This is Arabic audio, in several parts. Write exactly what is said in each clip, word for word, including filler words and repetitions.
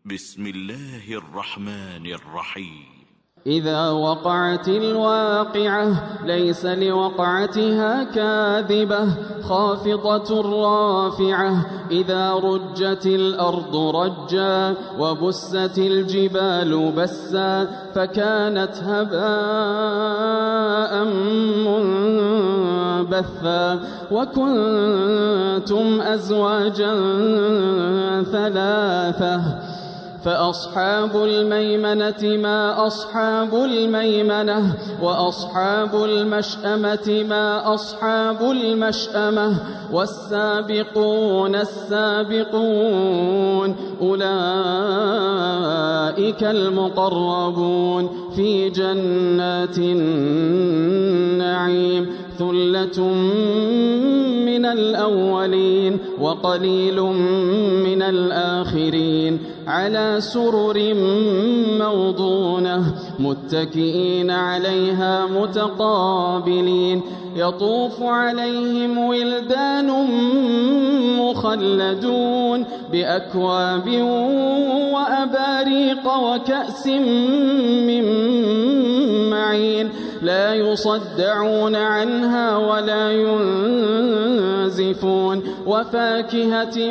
بسم الله الرحمن الرحيم. إذا وقعت الواقعة ليس لوقعتها كاذبة خافضة رافعة إذا رجت الأرض رجا وبست الجبال بسا فكانت هباء منبثا وكنتم أزواجا ثلاثة فأصحاب الميمنة ما أصحاب الميمنة وأصحاب المشأمة ما أصحاب المشأمة والسابقون السابقون أولئك المقربون في جنات النعيم ثلة من الأولين وقليل من الآخرين على سرر موضونة متكئين عليها متقابلين يطوف عليهم ولدان مخلدون بأكواب وأباريق وكأس من معين لا يصدعون عنها ولا ينزفون وفاكهة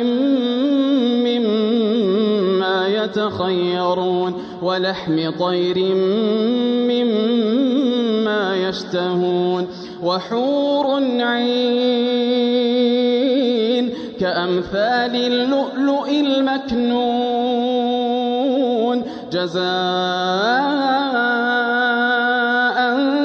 مما يتخيرون ولحم طير مما يشتهون وحور عين كأمثال اللؤلؤ المكنون جزاء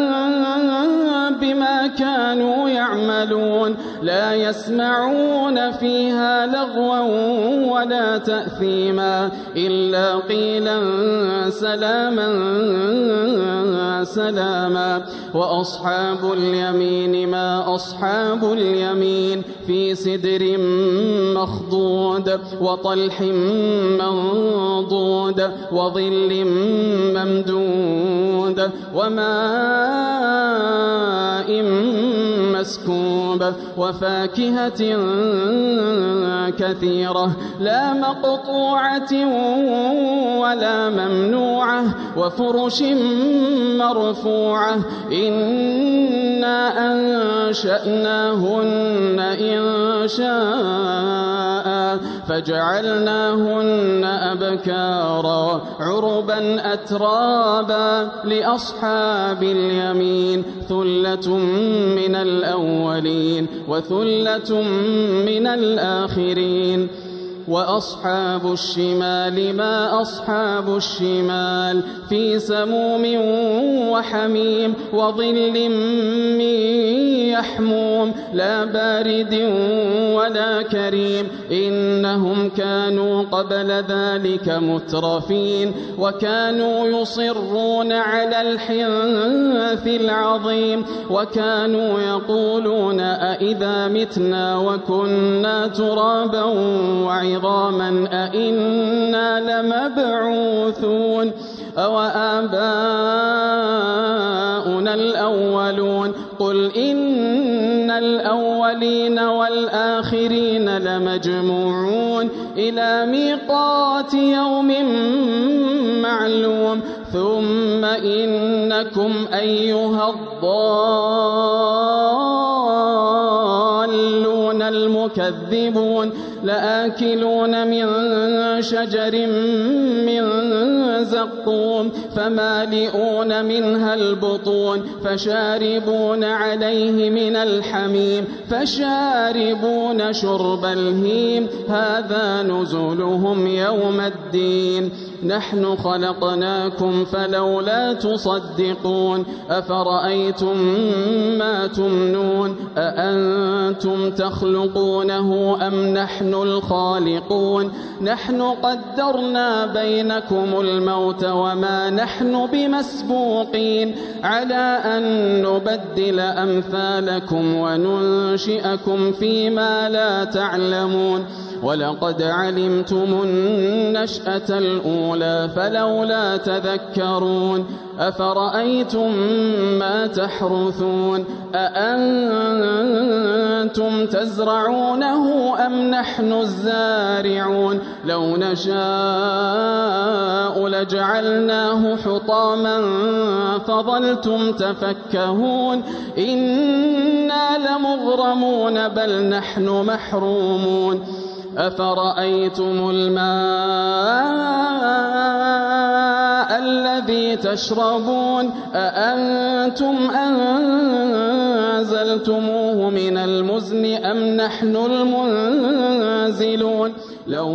بما كانوا يعملون لا يسمعون فيها لغوا ولا تأثيما إلا قيلا سلاما سلاما وأصحاب اليمين ما أصحاب اليمين في سدر مخضود وطلح منضود وظل ممدود وماء مسكوب وفاكهة كثيرة لا مقطوعة ولا ممنوعة وفرش مرفوعة إنا أنشأناهن إن شاء فجعلناهن أبكارا عربا أترابا لأصحاب اليمين ثلة من الأولين وثلة من الآخرين وأصحاب الشمال ما أصحاب الشمال في سموم وحميم وظل من يحموم لا بارد ولا كريم إنهم كانوا قبل ذلك مترفين وكانوا يصرون على الحنث العظيم وكانوا يقولون أئذا متنا وكنا ترابا وعظاما أئنا لمبعوثون أو آباؤنا الأولون قل إن الأولين والآخرين لمجموعون إلى ميقات يوم معلوم ثم إنكم أيها الضالون المكذبون لآكلون من شجر من زقوم فمالئون منها البطون فشاربون عليه من الحميم فشاربون شرب الهيم هذا نزلهم يوم الدين نحن خلقناكم فلولا تصدقون أفرأيتم ما تمنون أأنتم تخلقونه أم نحن الخالقون نحن قدرنا بينكم الموت وما نحن بمسبوقين على أن نبدل أمثالكم وننشئكم فيما لا تعلمون ولقد علمتم النشأة الأولى فلولا تذكرون أفرأيتم ما تحرثون أأنتم تزرعونه أم نحن الزارعون لو نشاء لجعلناه حطاما فظلتم تفكهون إنا لمغرمون بل نحن محرومون أفرأيتم الماء الذي تشربون أأنتم أنزلتموه من المزن أم نحن المنزلون لو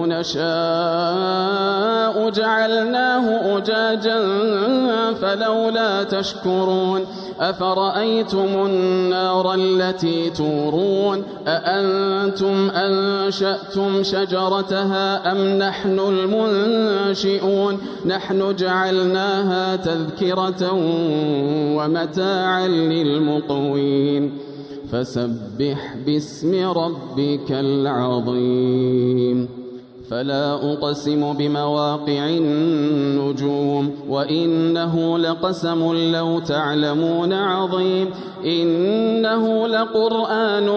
نشاء جعلناه أجاجا فلولا تشكرون أفرأيتم النار التي تورون أأنتم أنشأتم شجرتها أم نحن المنشئون نحن جعلناها تذكرة ومتاعا للمقوين فسبح باسم ربك العظيم فلا أقسم بمواقع النجوم وإنه لقسم لو تعلمون عظيم إنه لقرآن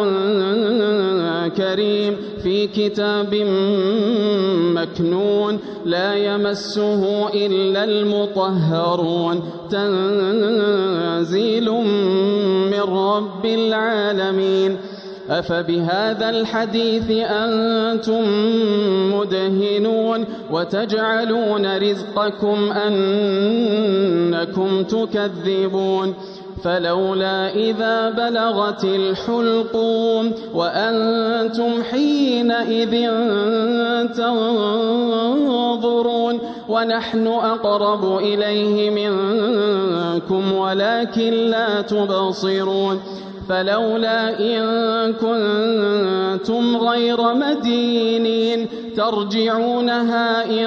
كريم في كتاب مكنون لا يمسه إلا المطهرون تنزيل من رب العالمين أفبهذا الحديث أنتم مدهنون وتجعلون رزقكم أنكم تكذبون فلولا إذا بلغت الحلقوم وأنتم حينئذ تنظرون ونحن أقرب إليه منكم ولكن لا تبصرون فلولا إن كنتم غير مدينين ترجعونها إن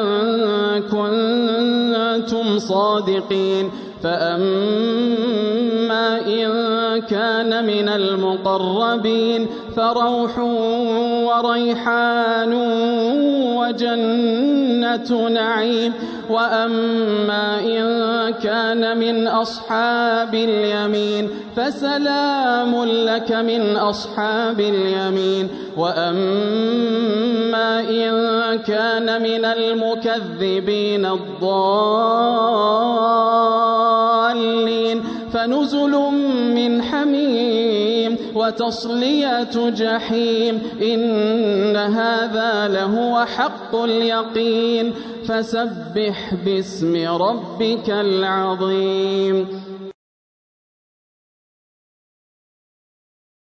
كنتم صادقين فأما إن كان من المقربين فروح وريحان وجنة نعيم وأما إن كان من أصحاب اليمين فسلام لك من أصحاب اليمين وأما إن كان من المكذبين الضالين فنزل من حميم وتصلية جحيم إن هذا لهو حق اليقين فسبح باسم ربك العظيم